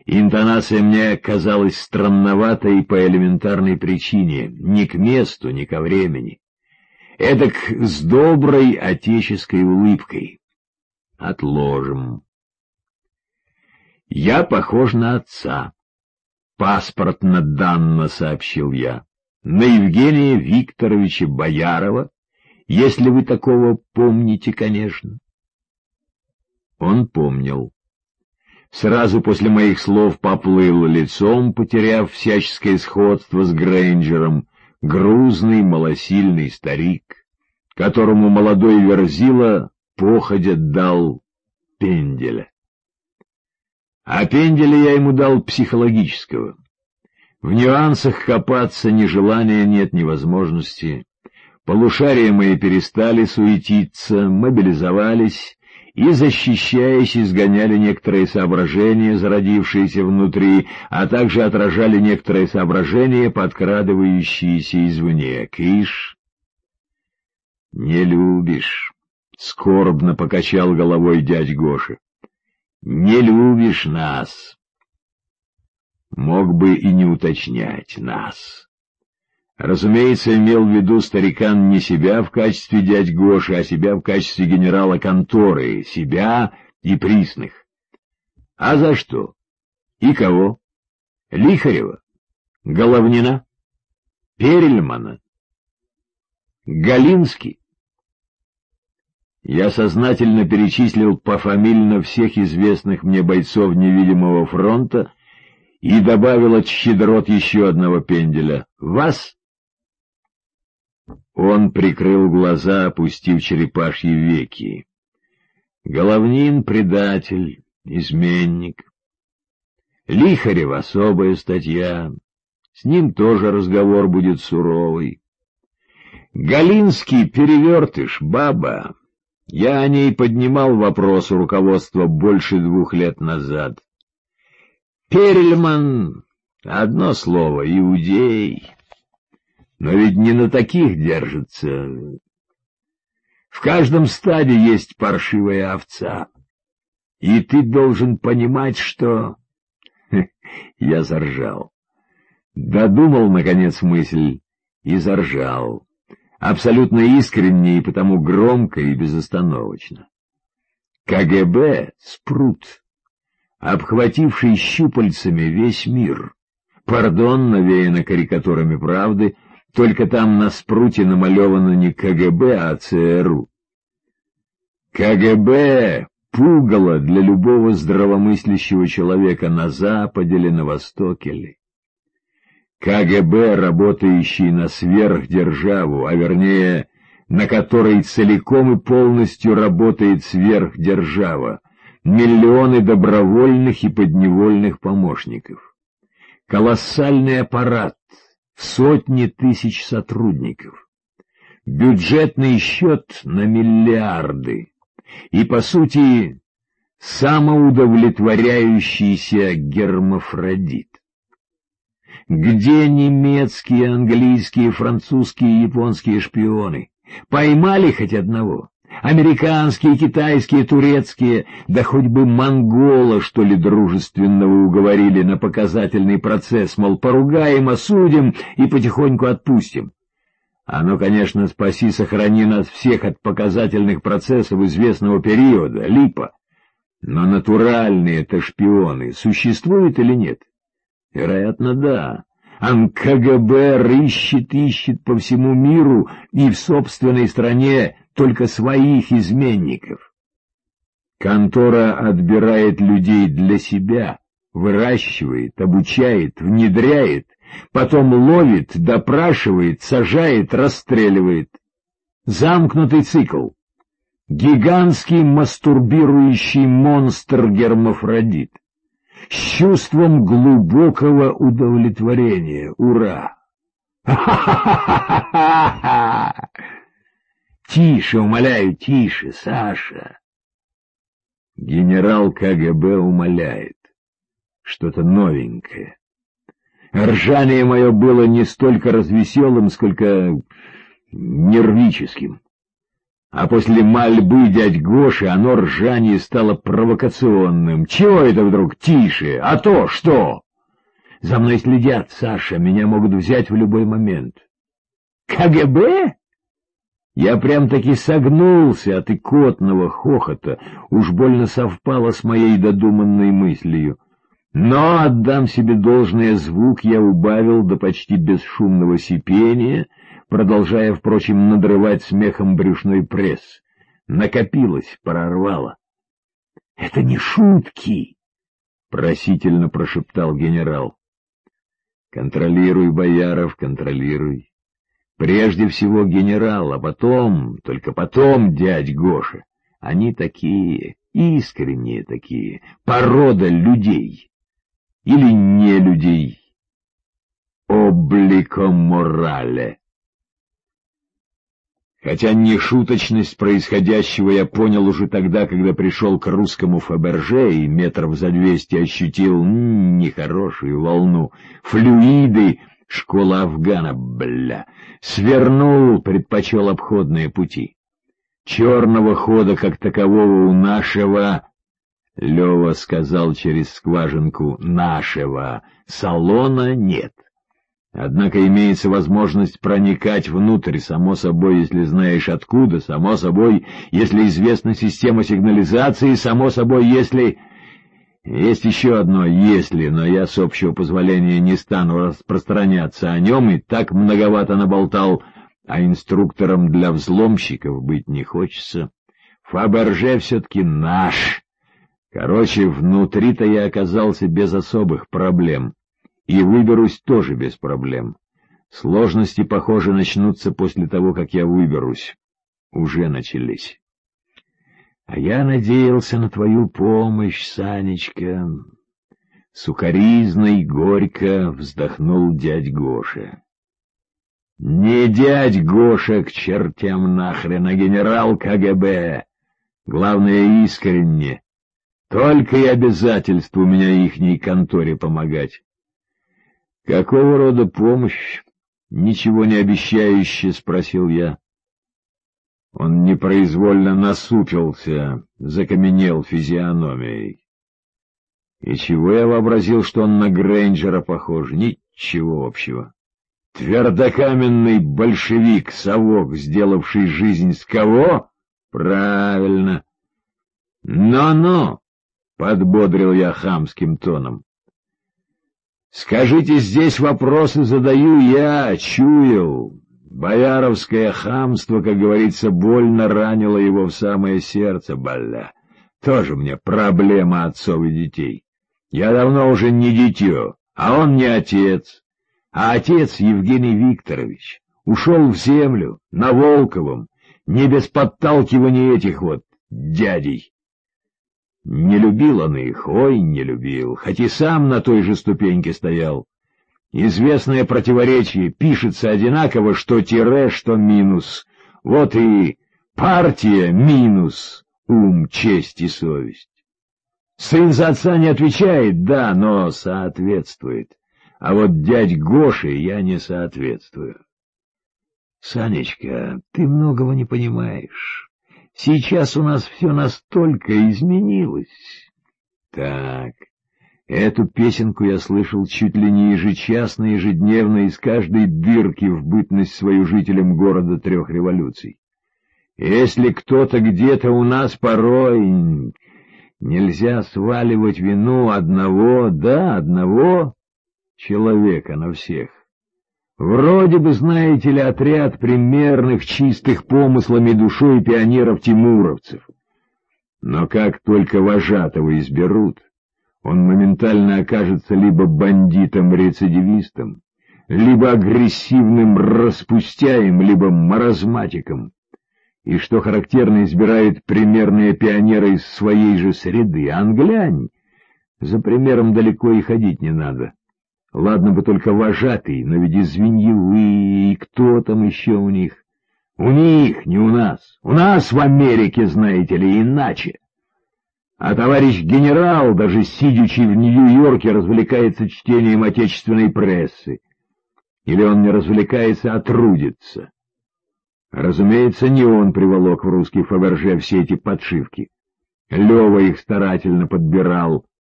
Интонация мне казалась странноватой по элементарной причине, ни к месту, ни ко времени. Эдак с доброй отеческой улыбкой. Отложим. Я похож на отца. Паспортно-данно сообщил я. На Евгения Викторовича Боярова, если вы такого помните, конечно. Он помнил. Сразу после моих слов поплыл лицом, потеряв всяческое сходство с Грейнджером, грузный, малосильный старик, которому молодой Верзила походя дал пенделя. А пенделя я ему дал психологического. В нюансах копаться ни желания нет, ни возможности. Полушария мои перестали суетиться, мобилизовались и, защищаясь, изгоняли некоторые соображения, зародившиеся внутри, а также отражали некоторые соображения, подкрадывающиеся извне. Кыш! Не любишь, — скорбно покачал головой дядь Гоша. Не любишь нас. Мог бы и не уточнять нас. Разумеется, имел в виду старикан не себя в качестве дядь Гоши, а себя в качестве генерала конторы, себя и присных. А за что? И кого? Лихарева? Головнина? Перельмана? Галинский? Я сознательно перечислил пофамильно всех известных мне бойцов невидимого фронта и добавил от щедрот еще одного пенделя. Вас? Он прикрыл глаза, опустив черепашьи веки. Головнин — предатель, изменник. Лихарев — особая статья. С ним тоже разговор будет суровый. Галинский — перевертыш, баба. Я о ней поднимал вопрос у руководства больше 2 лет назад. Перельман — одно слово, иудей. Но ведь не на таких держится. В каждом стаде есть паршивая овца. И ты должен понимать, что... Я заржал. Додумал, наконец, мысль и заржал. Абсолютно искренне и потому громко и безостановочно. КГБ — спрут, обхвативший щупальцами весь мир. Пардон, навеяно карикатурами правды, только там на спруте намалевано не КГБ, а ЦРУ. КГБ — пугало для любого здравомыслящего человека на Западе или на Востоке ли. КГБ, работающий на сверхдержаву, а вернее, на которой целиком и полностью работает сверхдержава, миллионы добровольных и подневольных помощников. Колоссальный аппарат, сотни тысяч сотрудников, бюджетный счет на миллиарды и, по сути, самоудовлетворяющийся гермафродит. Где немецкие, английские, французские и японские шпионы? Поймали хоть одного? Американские, китайские, турецкие, да хоть бы монгола, что ли, дружественного уговорили на показательный процесс, мол, поругаем, осудим и потихоньку отпустим. А ну, конечно, спаси, сохрани нас всех от показательных процессов известного периода, липа. Но натуральные-то шпионы существуют или нет? Вероятно, да. КГБ ищет по всему миру и в собственной стране только своих изменников. Контора отбирает людей для себя, выращивает, обучает, внедряет, потом ловит, допрашивает, сажает, расстреливает. Замкнутый цикл. Гигантский мастурбирующий монстр-гермафродит. С чувством глубокого удовлетворения. Ура! Ха-ха-ха-ха-ха-ха! Тише, умоляю, тише, Саша. Генерал КГБ умоляет. Что-то новенькое. Ржание мое было не столько развеселым, сколько нервическим. А после мольбы дядь Гоши оно ржание стало провокационным. Чего это вдруг тише? А то что? За мной следят, Саша, меня могут взять в любой момент. КГБ? Я прям-таки согнулся от икотного хохота, уж больно совпало с моей додуманной мыслью. Но, отдам себе должное, звук я убавил до почти бесшумного сипения, продолжая, впрочем, надрывать смехом брюшной пресс. Накопилось, прорвало. — Это не шутки! — просительно прошептал генерал. — Контролируй, Бояров, контролируй. Прежде всего генерал, а потом, только потом дядь Гоша. Они такие, искренние такие, порода людей. Или не людей. Облико морале. Хотя нешуточность происходящего я понял уже тогда, когда пришел к русскому Фаберже и метров за 200 ощутил нехорошую волну, флюиды, школа Афгана, бля, свернул, предпочел обходные пути. Черного хода как такового у нашего, Лева сказал через скважинку, нашего салона нет. Однако имеется возможность проникать внутрь, само собой, если знаешь откуда, само собой, если известна система сигнализации, само собой, если... Есть еще одно «если», но я с общего позволения не стану распространяться о нем, и так многовато наболтал, а инструктором для взломщиков быть не хочется. Фаберже все-таки наш. Короче, внутри-то я оказался без особых проблем. И выберусь тоже без проблем. Сложности, похоже, начнутся после того, как я выберусь. Уже начались. А я надеялся на твою помощь, Санечка. Сукоризно и горько вздохнул дядь Гоша. Не дядь Гоша к чертям нахрен, а генерал КГБ. Главное, искренне. Только и обязательство у меня ихней конторе помогать. «Какого рода помощь? Ничего не обещающе?» — спросил я. Он непроизвольно насупился, закаменел физиономией. И чего я вообразил, что он на Грейнджера похож? Ничего общего. Твердокаменный большевик-совок, сделавший жизнь с кого? Правильно. «Но-но!» — подбодрил я хамским тоном. «Скажите, здесь вопросы задаю я, чуял. Бояровское хамство, как говорится, больно ранило его в самое сердце, бля. Тоже мне проблема отцов и детей. Я давно уже не дитё, а он не отец. А отец Евгений Викторович ушел в землю, на Волковом, не без подталкивания этих вот дядей. Не любил он их, ой, не любил, хоть и сам на той же ступеньке стоял. Известное противоречие, пишется одинаково, что тире, что минус. Вот и партия минус ум, честь и совесть. Сын за отца не отвечает, да, но соответствует. А вот дядь Гоше я не соответствую. Санечка, ты многого не понимаешь. Сейчас у нас все настолько изменилось. Так, эту песенку я слышал чуть ли не ежечасно, ежедневно из каждой дырки в бытность свою жителям города 3 революций. Если кто-то где-то у нас порой... Нельзя сваливать вину одного человека на всех. Вроде бы, знаете ли, отряд примерных, чистых помыслами душой пионеров-тимуровцев. Но как только вожатого изберут, он моментально окажется либо бандитом-рецидивистом, либо агрессивным распустяем, либо маразматиком. И, что характерно, избирает примерные пионеры из своей же среды. Англянь! За примером далеко и ходить не надо. Ладно бы только вожатый, но ведь и Звеньевые, и кто там еще у них? У них, не у нас. У нас в Америке, знаете ли, иначе. А товарищ генерал, даже сидячи в Нью-Йорке, развлекается чтением отечественной прессы. Или он не развлекается, а трудится. Разумеется, не он приволок в русский Фаберже все эти подшивки. Лёва их старательно подбирал,